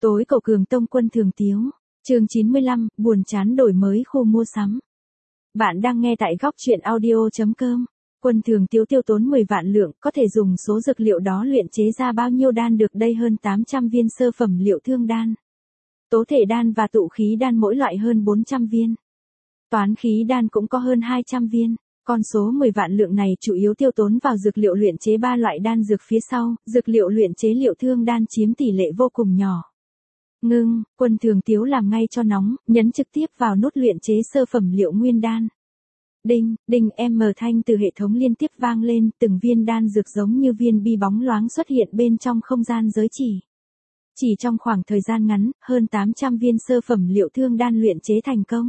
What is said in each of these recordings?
Tối cầu Cường Tông Quân Thường Tiếu. Chương 95, buồn chán đổi mới khu mua sắm. Bạn đang nghe tại góc truyện audio.com. Quân Thường Tiếu tiêu tốn 10 vạn lượng, có thể dùng số dược liệu đó luyện chế ra bao nhiêu đan được đây? Hơn 800 viên sơ phẩm liệu thương đan, tố thể đan và tụ khí đan mỗi loại hơn 400 viên. Toán khí đan cũng có hơn 200 viên. Con số 10 vạn lượng này chủ yếu tiêu tốn vào dược liệu luyện chế 3 loại đan dược phía sau, dược liệu luyện chế liệu thương đan chiếm tỷ lệ vô cùng nhỏ. Ngưng, Quân Thường Tiếu làm ngay cho nóng, nhấn trực tiếp vào nút luyện chế sơ phẩm liệu nguyên đan. Đinh, đinh thanh từ hệ thống liên tiếp vang lên, từng viên đan dược giống như viên bi bóng loáng xuất hiện bên trong không gian giới chỉ. Chỉ trong khoảng thời gian ngắn, hơn 800 viên sơ phẩm liệu thương đan luyện chế thành công.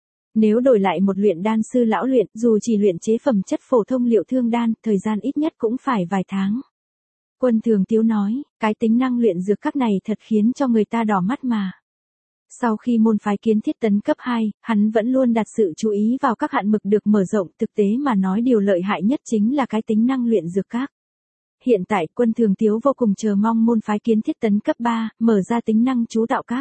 Nếu đổi lại một luyện đan sư lão luyện, dù chỉ luyện chế phẩm chất phổ thông liệu thương đan, thời gian ít nhất cũng phải vài tháng. Quân Thường Tiếu nói, cái tính năng luyện dược các này thật khiến cho người ta đỏ mắt mà. Sau khi môn phái kiến thiết tấn cấp 2, hắn vẫn luôn đặt sự chú ý vào các hạn mực được mở rộng, thực tế mà nói điều lợi hại nhất chính là cái tính năng luyện dược các. Hiện tại Quân Thường Tiếu vô cùng chờ mong môn phái kiến thiết tấn cấp 3, mở ra tính năng chú tạo các.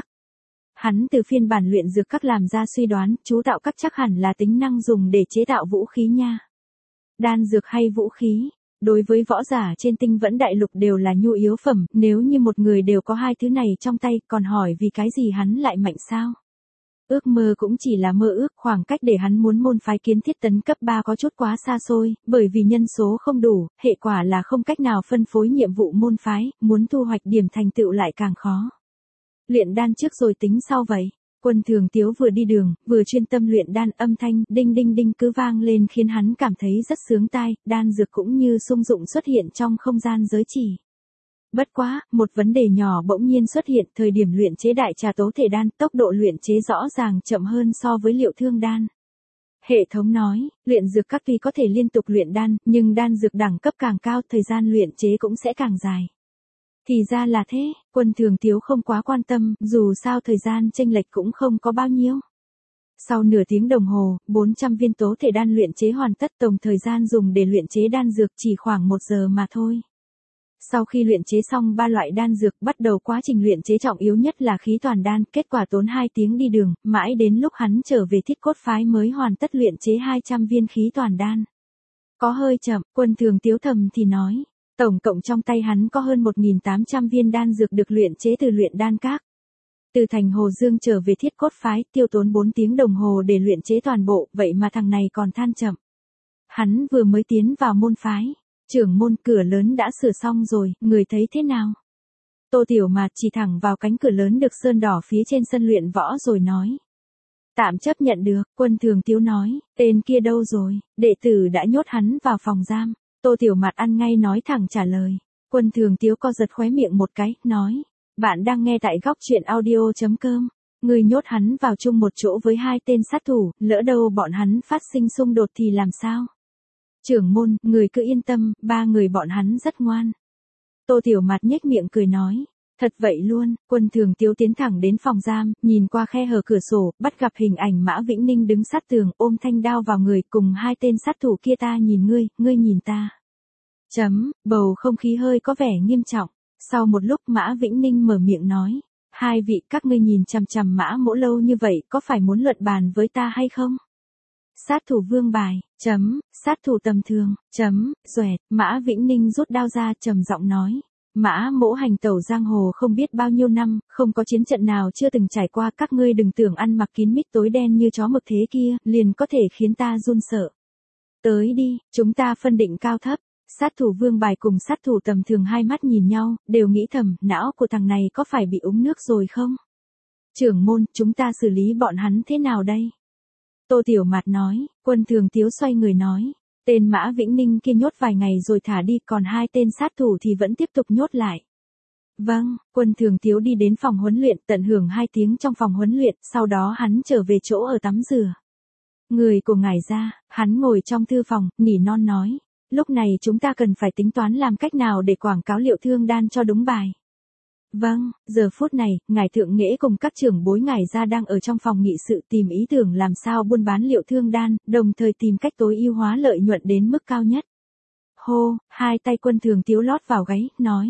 Hắn từ phiên bản luyện dược các làm ra suy đoán, chú tạo các chắc hẳn là tính năng dùng để chế tạo vũ khí nha. Đan dược hay vũ khí, đối với võ giả trên Tinh Vẫn Đại Lục đều là nhu yếu phẩm, nếu như một người đều có hai thứ này trong tay, còn hỏi vì cái gì hắn lại mạnh sao? Ước mơ cũng chỉ là mơ ước, khoảng cách để hắn muốn môn phái kiến thiết tấn cấp 3 có chút quá xa xôi, bởi vì nhân số không đủ, hệ quả là không cách nào phân phối nhiệm vụ môn phái, muốn thu hoạch điểm thành tựu lại càng khó. Luyện đan trước rồi tính sau vậy. Quân Thường Tiếu vừa đi đường, vừa chuyên tâm luyện đan, âm thanh đinh đinh đinh cứ vang lên khiến hắn cảm thấy rất sướng tai, đan dược cũng như sung dụng xuất hiện trong không gian giới chỉ. Bất quá, một vấn đề nhỏ bỗng nhiên xuất hiện, thời điểm luyện chế đại trà tố thể đan, tốc độ luyện chế rõ ràng chậm hơn so với liệu thương đan. Hệ thống nói, luyện dược các tuy có thể liên tục luyện đan, nhưng đan dược đẳng cấp càng cao, thời gian luyện chế cũng sẽ càng dài. Thì ra là thế, Quân Thường Tiếu không quá quan tâm, dù sao thời gian chênh lệch cũng không có bao nhiêu. Sau nửa tiếng đồng hồ, 400 viên tố thể đan luyện chế hoàn tất, tổng thời gian dùng để luyện chế đan dược chỉ khoảng 1 giờ mà thôi. Sau khi luyện chế xong 3 loại đan dược, bắt đầu quá trình luyện chế trọng yếu nhất là khí toàn đan, kết quả tốn 2 tiếng đi đường, mãi đến lúc hắn trở về Thiết Cốt phái mới hoàn tất luyện chế 200 viên khí toàn đan. Có hơi chậm, Quân Thường Tiếu thầm thì nói. Tổng cộng trong tay hắn có hơn 1.800 viên đan dược được luyện chế từ luyện đan các. Từ thành Hồ Dương trở về Thiết Cốt phái, tiêu tốn 4 tiếng đồng hồ để luyện chế toàn bộ, vậy mà thằng này còn than chậm. Hắn vừa mới tiến vào môn phái, trưởng môn cửa lớn đã sửa xong rồi, người thấy thế nào? Tô Tiểu Mạt chỉ thẳng vào cánh cửa lớn được sơn đỏ phía trên sân luyện võ rồi nói. Tạm chấp nhận được, Quân Thường Tiếu nói, tên kia đâu rồi, đệ tử đã nhốt hắn vào phòng giam. Tô Tiểu Mạt ăn ngay nói thẳng trả lời. Quân Thường Tiếu co giật khóe miệng một cái, nói. Bạn đang nghe tại góc truyện audio.com. Người nhốt hắn vào chung một chỗ với 2 tên sát thủ, lỡ đâu bọn hắn phát sinh xung đột thì làm sao? Trưởng môn, người cứ yên tâm, 3 người bọn hắn rất ngoan. Tô Tiểu Mạt nhếch miệng cười nói. Thật vậy luôn, Quân Thường Tiếu tiến thẳng đến phòng giam, nhìn qua khe hở cửa sổ, bắt gặp hình ảnh Mã Vĩnh Ninh đứng sát tường, ôm thanh đao vào người, cùng 2 tên sát thủ kia, ta nhìn ngươi nhìn ta. Bầu không khí hơi có vẻ nghiêm trọng. Sau một lúc Mã Vĩnh Ninh mở miệng nói. 2 vị các ngươi nhìn chằm chằm Mã Mỗ lâu như vậy, có phải muốn luận bàn với ta hay không? Sát thủ Vương Bài, sát thủ tầm thường, Duệt, Mã Vĩnh Ninh rút đao ra trầm giọng nói. Mã Mỗ hành tẩu giang hồ không biết bao nhiêu năm, không có chiến trận nào chưa từng trải qua, các ngươi đừng tưởng ăn mặc kín mít tối đen như chó mực thế kia, liền có thể khiến ta run sợ. Tới đi, chúng ta phân định cao thấp. Sát thủ Vương Bài cùng sát thủ tầm thường hai mắt nhìn nhau, đều nghĩ thầm, não của thằng này có phải bị uống nước rồi không? Trưởng môn, chúng ta xử lý bọn hắn thế nào đây? Tô Tiểu Mạt nói. Quân Thường Tiếu xoay người nói. Tên Mã Vĩnh Ninh kia nhốt vài ngày rồi thả đi, còn 2 tên sát thủ thì vẫn tiếp tục nhốt lại. Vâng, Quân Thường Tiếu đi đến phòng huấn luyện, tận hưởng 2 tiếng trong phòng huấn luyện, sau đó hắn trở về chỗ ở tắm rửa. Người của ngài ra, hắn ngồi trong thư phòng, nỉ non nói. Lúc này chúng ta cần phải tính toán làm cách nào để quảng cáo liệu thương đan cho đúng bài. Vâng, giờ phút này, ngài thượng nghệ cùng các trưởng bối ngài ra đang ở trong phòng nghị sự tìm ý tưởng làm sao buôn bán liệu thương đan, đồng thời tìm cách tối ưu hóa lợi nhuận đến mức cao nhất. Hô, 2 tay Quân Thường Tiếu lót vào gáy, nói.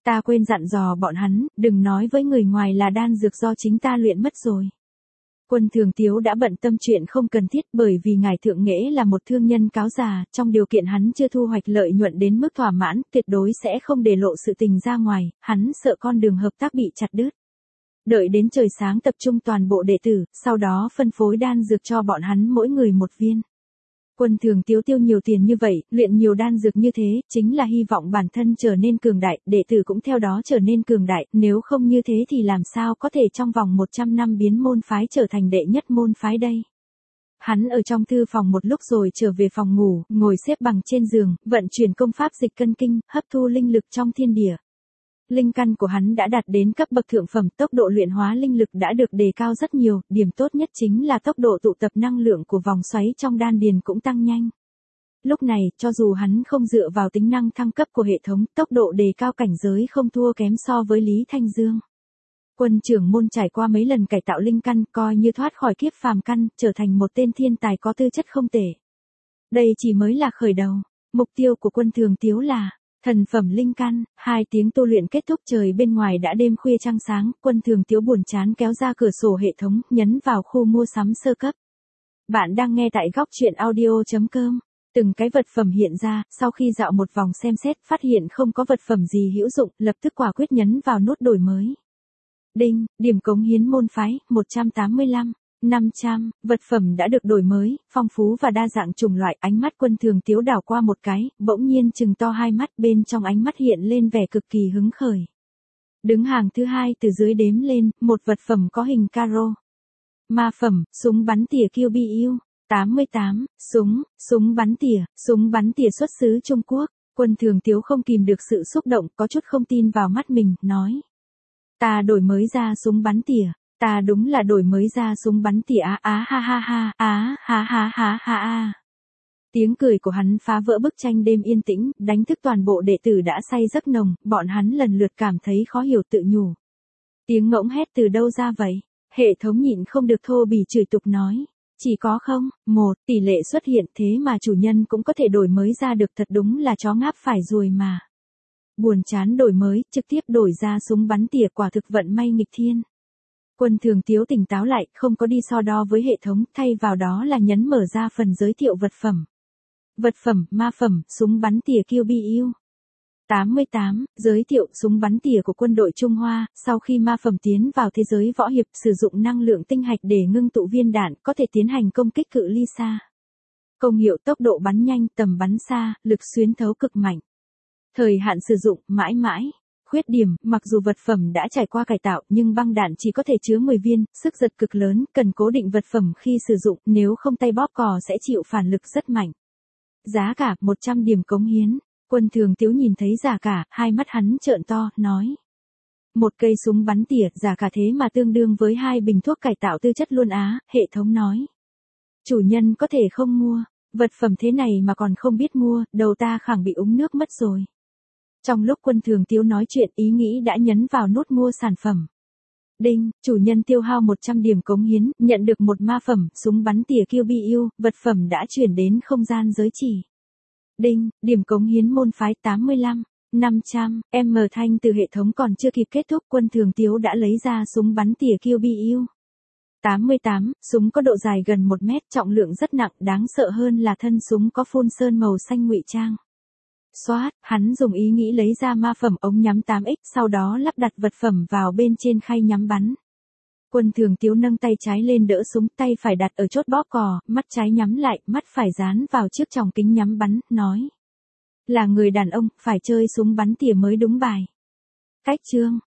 Ta quên dặn dò bọn hắn, đừng nói với người ngoài là đan dược do chính ta luyện mất rồi. Quân Thường Tiếu đã bận tâm chuyện không cần thiết bởi vì ngài thượng nghệ là một thương nhân cáo già, trong điều kiện hắn chưa thu hoạch lợi nhuận đến mức thỏa mãn, tuyệt đối sẽ không để lộ sự tình ra ngoài, hắn sợ con đường hợp tác bị chặt đứt. Đợi đến trời sáng tập trung toàn bộ đệ tử, sau đó phân phối đan dược cho bọn hắn mỗi người một viên. Quân Thường Tiếu tiêu nhiều tiền như vậy, luyện nhiều đan dược như thế, chính là hy vọng bản thân trở nên cường đại, đệ tử cũng theo đó trở nên cường đại, nếu không như thế thì làm sao có thể trong vòng 100 năm biến môn phái trở thành đệ nhất môn phái đây. Hắn ở trong thư phòng một lúc rồi trở về phòng ngủ, ngồi xếp bằng trên giường, vận chuyển công pháp dịch cân kinh, hấp thu linh lực trong thiên địa. Linh căn của hắn đã đạt đến cấp bậc thượng phẩm, tốc độ luyện hóa linh lực đã được đề cao rất nhiều, điểm tốt nhất chính là tốc độ tụ tập năng lượng của vòng xoáy trong đan điền cũng tăng nhanh. Lúc này, cho dù hắn không dựa vào tính năng thăng cấp của hệ thống, tốc độ đề cao cảnh giới không thua kém so với Lý Thanh Dương. Quân trưởng môn trải qua mấy lần cải tạo linh căn, coi như thoát khỏi kiếp phàm căn, trở thành một tên thiên tài có tư chất không tệ. Đây chỉ mới là khởi đầu, mục tiêu của Quân Thường Tiếu là thần phẩm linh căn. 2 tiếng tu luyện kết thúc, trời bên ngoài đã đêm khuya trăng sáng, Quân Thường Tiếu buồn chán kéo ra cửa sổ hệ thống, nhấn vào khu mua sắm sơ cấp. Bạn đang nghe tại góc truyện audio.com. Từng cái vật phẩm hiện ra, sau khi dạo một vòng xem xét, phát hiện không có vật phẩm gì hữu dụng, lập tức quả quyết nhấn vào nút đổi mới. Đinh, điểm cống hiến môn phái, 185. 500, vật phẩm đã được đổi mới, phong phú và đa dạng chủng loại. Ánh mắt Quân Thường Tiếu đảo qua một cái, bỗng nhiên trừng to hai mắt, bên trong ánh mắt hiện lên vẻ cực kỳ hứng khởi. Đứng hàng thứ 2 từ dưới đếm lên, một vật phẩm có hình caro. Ma phẩm, súng bắn tỉa QBU. 88, súng bắn tỉa xuất xứ Trung Quốc. Quân Thường Tiếu không kìm được sự xúc động, có chút không tin vào mắt mình, nói. Ta đổi mới ra súng bắn tỉa. Ta đúng là đổi mới ra súng bắn tỉa ha ha ha, ha ha ha ha. Tiếng cười của hắn phá vỡ bức tranh đêm yên tĩnh, đánh thức toàn bộ đệ tử đã say giấc nồng, bọn hắn lần lượt cảm thấy khó hiểu tự nhủ. Tiếng ngỗng hét từ đâu ra vậy? Hệ thống nhịn không được thô bỉ chửi tục nói. Chỉ có 1 tỷ lệ xuất hiện, thế mà chủ nhân cũng có thể đổi mới ra được, thật đúng là chó ngáp phải ruồi mà. Buồn chán đổi mới, trực tiếp đổi ra súng bắn tỉa, quả thực vận may nghịch thiên. Quân Thường Tiếu tỉnh táo lại, không có đi so đo với hệ thống, thay vào đó là nhấn mở ra phần giới thiệu vật phẩm. Vật phẩm, ma phẩm, súng bắn tỉa QBU. 88, giới thiệu súng bắn tỉa của quân đội Trung Hoa, sau khi ma phẩm tiến vào thế giới võ hiệp, sử dụng năng lượng tinh hạch để ngưng tụ viên đạn, có thể tiến hành công kích cự ly xa. Công hiệu tốc độ bắn nhanh, tầm bắn xa, lực xuyên thấu cực mạnh. Thời hạn sử dụng, mãi mãi. Khuyết điểm, mặc dù vật phẩm đã trải qua cải tạo, nhưng băng đạn chỉ có thể chứa 10 viên, sức giật cực lớn, cần cố định vật phẩm khi sử dụng, nếu không tay bóp cò sẽ chịu phản lực rất mạnh. Giá cả, 100 điểm cống hiến. Quân Thường Tiếu nhìn thấy giá cả, hai mắt hắn trợn to, nói. Một cây súng bắn tỉa, giá cả thế mà tương đương với 2 bình thuốc cải tạo tư chất luôn á, hệ thống nói. Chủ nhân có thể không mua, vật phẩm thế này mà còn không biết mua, đầu ta khẳng bị uống nước mất rồi. Trong lúc Quân Thường Tiếu nói chuyện, ý nghĩ đã nhấn vào nút mua sản phẩm. Đinh, chủ nhân tiêu hao 100 điểm cống hiến, nhận được một ma phẩm, súng bắn tỉa QBU, vật phẩm đã chuyển đến không gian giới chỉ. Đinh, điểm cống hiến môn phái 85, 500, thanh từ hệ thống còn chưa kịp kết thúc, Quân Thường Tiếu đã lấy ra súng bắn tỉa QBU. 88, súng có độ dài gần 1 mét, trọng lượng rất nặng, đáng sợ hơn là thân súng có phun sơn màu xanh ngụy trang. Xoát, hắn dùng ý nghĩ lấy ra ma phẩm ống nhắm 8X, sau đó lắp đặt vật phẩm vào bên trên khay nhắm bắn. Quân Thường Tiếu nâng tay trái lên đỡ súng, tay phải đặt ở chốt bóp cò, mắt trái nhắm lại, mắt phải dán vào trước tròng kính nhắm bắn, nói. Là người đàn ông, phải chơi súng bắn tỉa mới đúng bài. Cách chương,